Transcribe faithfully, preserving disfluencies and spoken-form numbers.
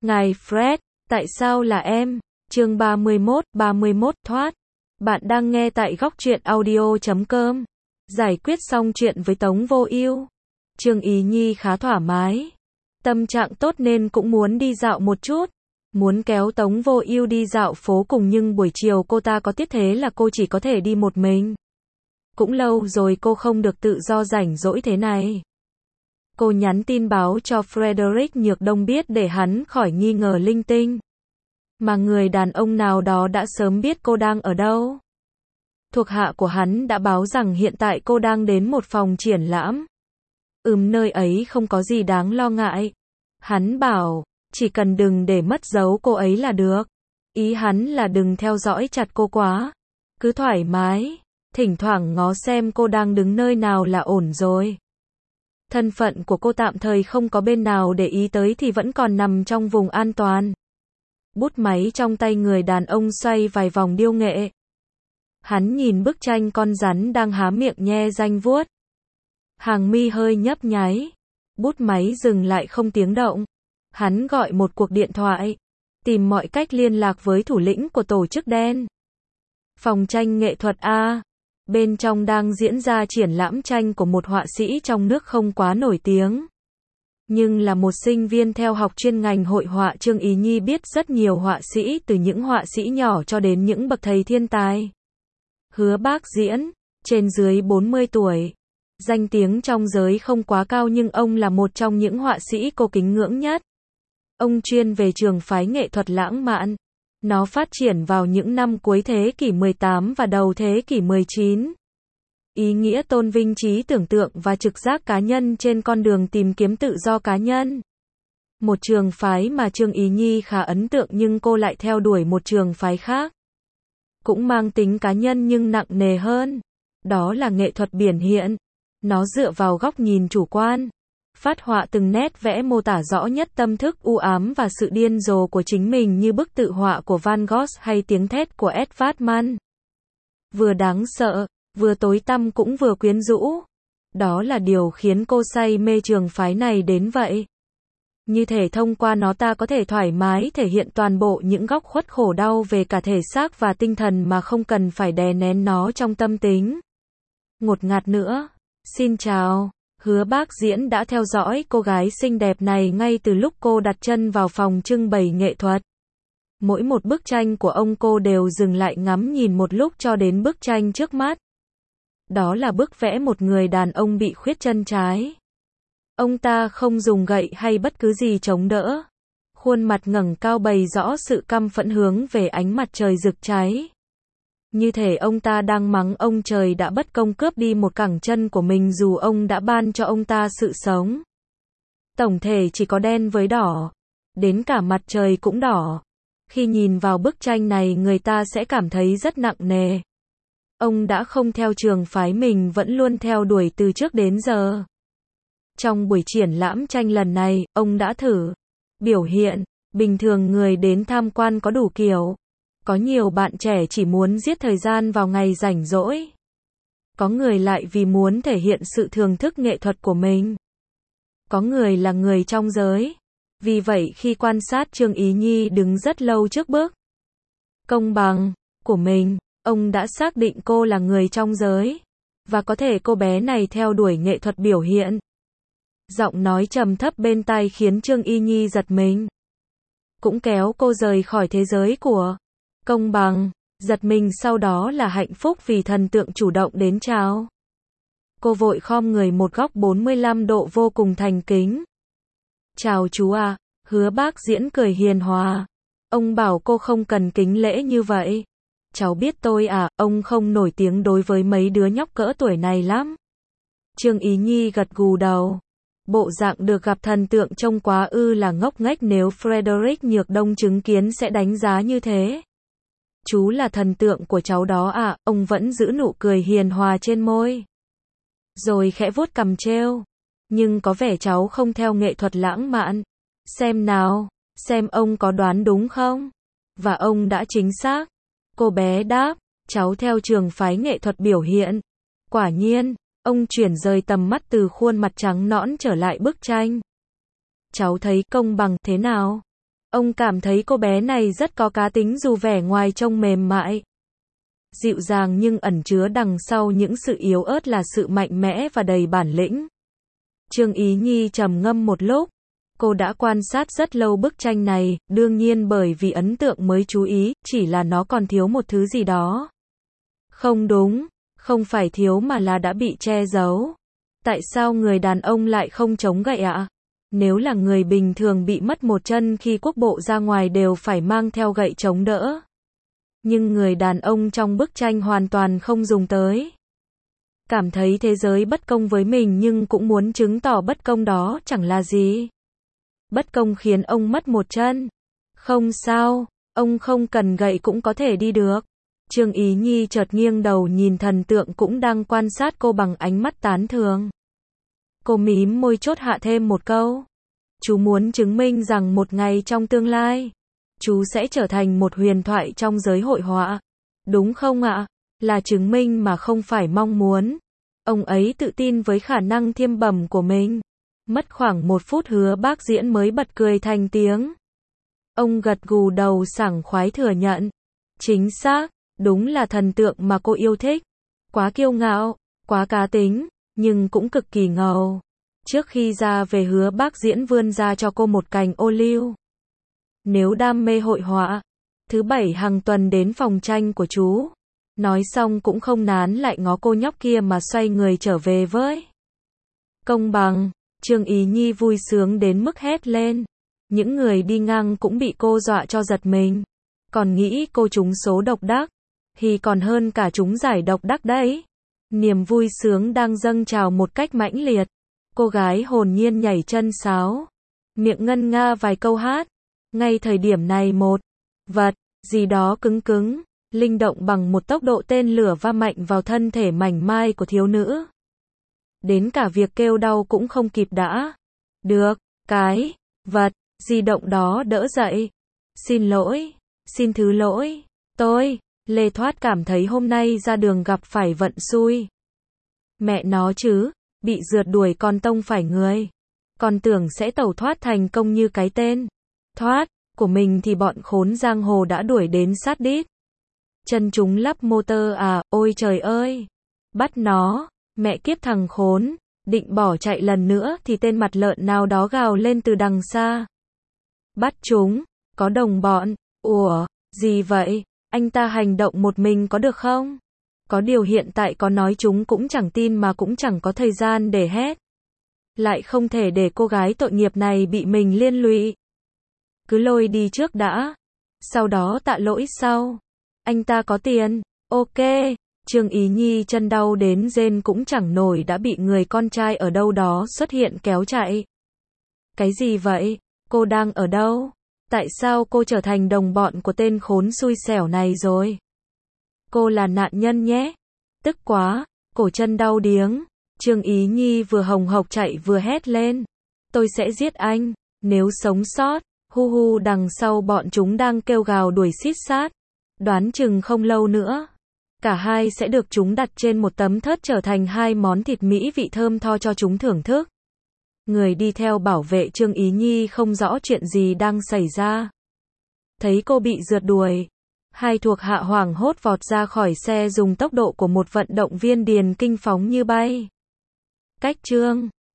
Ngài Fred, tại sao là em? Chương ba mươi mốt, ba mươi mốt thoát. Bạn đang nghe tại góc truyện audio chấm com. Giải quyết xong chuyện với Tống Vô Ưu. Trương Ý Nhi khá thoải mái. Tâm trạng tốt nên cũng muốn đi dạo một chút. Muốn kéo Tống Vô Ưu đi dạo phố cùng nhưng buổi chiều cô ta có tiết thế là cô chỉ có thể đi một mình. Cũng lâu rồi cô không được tự do rảnh rỗi thế này. Cô nhắn tin báo cho Frederick Nhược Đông biết để hắn khỏi nghi ngờ linh tinh. Mà người đàn ông nào đó đã sớm biết cô đang ở đâu. Thuộc hạ của hắn đã báo rằng hiện tại cô đang đến một phòng triển lãm. Ừm, nơi ấy không có gì đáng lo ngại. Hắn bảo, chỉ cần đừng để mất dấu cô ấy là được. Ý hắn là đừng theo dõi chặt cô quá. Cứ thoải mái, thỉnh thoảng ngó xem cô đang đứng nơi nào là ổn rồi. Thân phận của cô tạm thời không có bên nào để ý tới thì vẫn còn nằm trong vùng an toàn. Bút máy trong tay người đàn ông xoay vài vòng điêu nghệ. Hắn nhìn bức tranh con rắn đang há miệng nhe ranh vuốt. Hàng mi hơi nhấp nháy. Bút máy dừng lại không tiếng động. Hắn gọi một cuộc điện thoại. Tìm mọi cách liên lạc với thủ lĩnh của tổ chức đen. Phòng tranh nghệ thuật A. Bên trong đang diễn ra triển lãm tranh của một họa sĩ trong nước không quá nổi tiếng. Nhưng là một sinh viên theo học chuyên ngành hội họa. Trương Ý Nhi biết rất nhiều họa sĩ, từ những họa sĩ nhỏ cho đến những bậc thầy thiên tài. Hứa Bác Diễn, trên dưới bốn mươi tuổi. Danh tiếng trong giới không quá cao nhưng ông là một trong những họa sĩ cô kính ngưỡng nhất. Ông chuyên về trường phái nghệ thuật lãng mạn. Nó phát triển vào những năm cuối thế kỷ mười tám và đầu thế kỷ mười chín. Ý nghĩa tôn vinh trí tưởng tượng và trực giác cá nhân trên con đường tìm kiếm tự do cá nhân. Một trường phái mà Trương Ý Nhi khá ấn tượng nhưng cô lại theo đuổi một trường phái khác. Cũng mang tính cá nhân nhưng nặng nề hơn. Đó là nghệ thuật biển hiện. Nó dựa vào góc nhìn chủ quan. Phát họa từng nét vẽ mô tả rõ nhất tâm thức u ám và sự điên rồ của chính mình như bức tự họa của Van Gogh hay tiếng thét của Edvard Munch. Vừa đáng sợ, vừa tối tăm cũng vừa quyến rũ. Đó là điều khiến cô say mê trường phái này đến vậy. Như thể thông qua nó ta có thể thoải mái thể hiện toàn bộ những góc khuất khổ đau về cả thể xác và tinh thần mà không cần phải đè nén nó trong tâm tính. Ngột ngạt nữa. Xin chào. Hứa Bác Diễn đã theo dõi cô gái xinh đẹp này ngay từ lúc cô đặt chân vào phòng trưng bày nghệ thuật. Mỗi một bức tranh của ông cô đều dừng lại ngắm nhìn một lúc cho đến bức tranh trước mắt. Đó là bức vẽ một người đàn ông bị khuyết chân trái. Ông ta không dùng gậy hay bất cứ gì chống đỡ. Khuôn mặt ngẩng cao bày rõ sự căm phẫn hướng về ánh mặt trời rực cháy. Như thể ông ta đang mắng ông trời đã bất công cướp đi một cẳng chân của mình dù ông đã ban cho ông ta sự sống. Tổng thể chỉ có đen với đỏ. Đến cả mặt trời cũng đỏ. Khi nhìn vào bức tranh này người ta sẽ cảm thấy rất nặng nề. Ông đã không theo trường phái mình vẫn luôn theo đuổi từ trước đến giờ. Trong buổi triển lãm tranh lần này, ông đã thử biểu hiện. Bình thường người đến tham quan có đủ kiểu. Có nhiều bạn trẻ chỉ muốn giết thời gian vào ngày rảnh rỗi. Có người lại vì muốn thể hiện sự thưởng thức nghệ thuật của mình. Có người là người trong giới. Vì vậy khi quan sát Trương Ý Nhi đứng rất lâu trước bức công bằng của mình, ông đã xác định cô là người trong giới. Và có thể cô bé này theo đuổi nghệ thuật biểu hiện. Giọng nói trầm thấp bên tai khiến Trương Ý Nhi giật mình. Cũng kéo cô rời khỏi thế giới của công bằng. Giật mình sau đó là hạnh phúc vì thần tượng chủ động đến chào. Cô vội khom người một góc bốn mươi lăm độ vô cùng thành kính. Chào chú à. Hứa Bác Diễn cười hiền hòa. Ông bảo cô không cần kính lễ như vậy. Cháu biết tôi à, ông không nổi tiếng đối với mấy đứa nhóc cỡ tuổi này lắm. Trương Ý Nhi gật gù đầu. Bộ dạng được gặp thần tượng trông quá ư là ngốc nghếch, nếu Frederick Nhược Đông chứng kiến sẽ đánh giá như thế. Chú là thần tượng của cháu đó à, ông vẫn giữ nụ cười hiền hòa trên môi. Rồi khẽ vuốt cằm trêu. Nhưng có vẻ cháu không theo nghệ thuật lãng mạn. Xem nào, xem ông có đoán đúng không? Và ông đã chính xác. Cô bé đáp, cháu theo trường phái nghệ thuật biểu hiện. Quả nhiên, ông chuyển rời tầm mắt từ khuôn mặt trắng nõn trở lại bức tranh. Cháu thấy công bằng thế nào? Ông cảm thấy cô bé này rất có cá tính dù vẻ ngoài trông mềm mại, dịu dàng nhưng ẩn chứa đằng sau những sự yếu ớt là sự mạnh mẽ và đầy bản lĩnh. Trương Ý Nhi trầm ngâm một lúc. Cô đã quan sát rất lâu bức tranh này, đương nhiên bởi vì ấn tượng mới chú ý, chỉ là nó còn thiếu một thứ gì đó. Không đúng, không phải thiếu mà là đã bị che giấu. Tại sao người đàn ông lại không chống gậy ạ? Nếu là người bình thường bị mất một chân khi quốc bộ ra ngoài đều phải mang theo gậy chống đỡ. Nhưng người đàn ông trong bức tranh hoàn toàn không dùng tới. Cảm thấy thế giới bất công với mình nhưng cũng muốn chứng tỏ bất công đó chẳng là gì. Bất công khiến ông mất một chân. Không sao, ông không cần gậy cũng có thể đi được. Trương Ý Nhi chợt nghiêng đầu nhìn thần tượng cũng đang quan sát cô bằng ánh mắt tán thưởng. Cô mím môi chốt hạ thêm một câu. Chú muốn chứng minh rằng một ngày trong tương lai, chú sẽ trở thành một huyền thoại trong giới hội họa. Đúng không ạ? Là chứng minh mà không phải mong muốn. Ông ấy tự tin với khả năng thiêm bẩm của mình. Mất khoảng một phút Hứa Bác Diễn mới bật cười thành tiếng. Ông gật gù đầu sảng khoái thừa nhận. Chính xác, đúng là thần tượng mà cô yêu thích. Quá kiêu ngạo, quá cá tính, nhưng cũng cực kỳ ngầu. Trước khi ra về Hứa Bác Diễn vươn ra cho cô một cành ô liu. Nếu đam mê hội họa, thứ bảy hàng tuần đến phòng tranh của chú. Nói xong cũng không nán lại ngó cô nhóc kia mà xoay người trở về với. Công bằng, Trương Ý Nhi vui sướng đến mức hét lên. Những người đi ngang cũng bị cô dọa cho giật mình. Còn nghĩ cô trúng số độc đắc. Thì còn hơn cả trúng giải độc đắc đấy. Niềm vui sướng đang dâng trào một cách mãnh liệt. Cô gái hồn nhiên nhảy chân sáo. Miệng ngân nga vài câu hát. Ngay thời điểm này một vật gì đó cứng cứng, linh động bằng một tốc độ tên lửa va mạnh vào thân thể mảnh mai của thiếu nữ. Đến cả việc kêu đau cũng không kịp đã. Được, cái vật di động đó đỡ dậy. Xin lỗi, xin thứ lỗi, tôi, Lê Thoát cảm thấy hôm nay ra đường gặp phải vận xui. Mẹ nó chứ, bị rượt đuổi còn tông phải người. Còn tưởng sẽ tẩu thoát thành công như cái tên Thoát của mình thì bọn khốn giang hồ đã đuổi đến sát đít. Chân chúng lắp motor à, ôi trời ơi. Bắt nó, mẹ kiếp thằng khốn. Định bỏ chạy lần nữa thì tên mặt lợn nào đó gào lên từ đằng xa. Bắt chúng, có đồng bọn. Ủa, gì vậy? Anh ta hành động một mình có được không? Có điều hiện tại có nói chúng cũng chẳng tin mà cũng chẳng có thời gian để hét. Lại không thể để cô gái tội nghiệp này bị mình liên lụy. Cứ lôi đi trước đã. Sau đó tạ lỗi sau. Anh ta có tiền. Ok. Trương Ý Nhi chân đau đến rên cũng chẳng nổi đã bị người con trai ở đâu đó xuất hiện kéo chạy. Cái gì vậy? Cô đang ở đâu? Tại sao cô trở thành đồng bọn của tên khốn xui xẻo này rồi? Cô là nạn nhân nhé. Tức quá, cổ chân đau điếng. Trương Ý Nhi vừa hồng hộc chạy vừa hét lên. Tôi sẽ giết anh, nếu sống sót. Hu hu đằng sau bọn chúng đang kêu gào đuổi xít sát. Đoán chừng không lâu nữa. Cả hai sẽ được chúng đặt trên một tấm thớt trở thành hai món thịt mỹ vị thơm tho cho chúng thưởng thức. Người đi theo bảo vệ Trương Ý Nhi không rõ chuyện gì đang xảy ra. Thấy cô bị rượt đuổi. Hai thuộc hạ hoảng hốt vọt ra khỏi xe dùng tốc độ của một vận động viên điền kinh phóng như bay. Cách Trương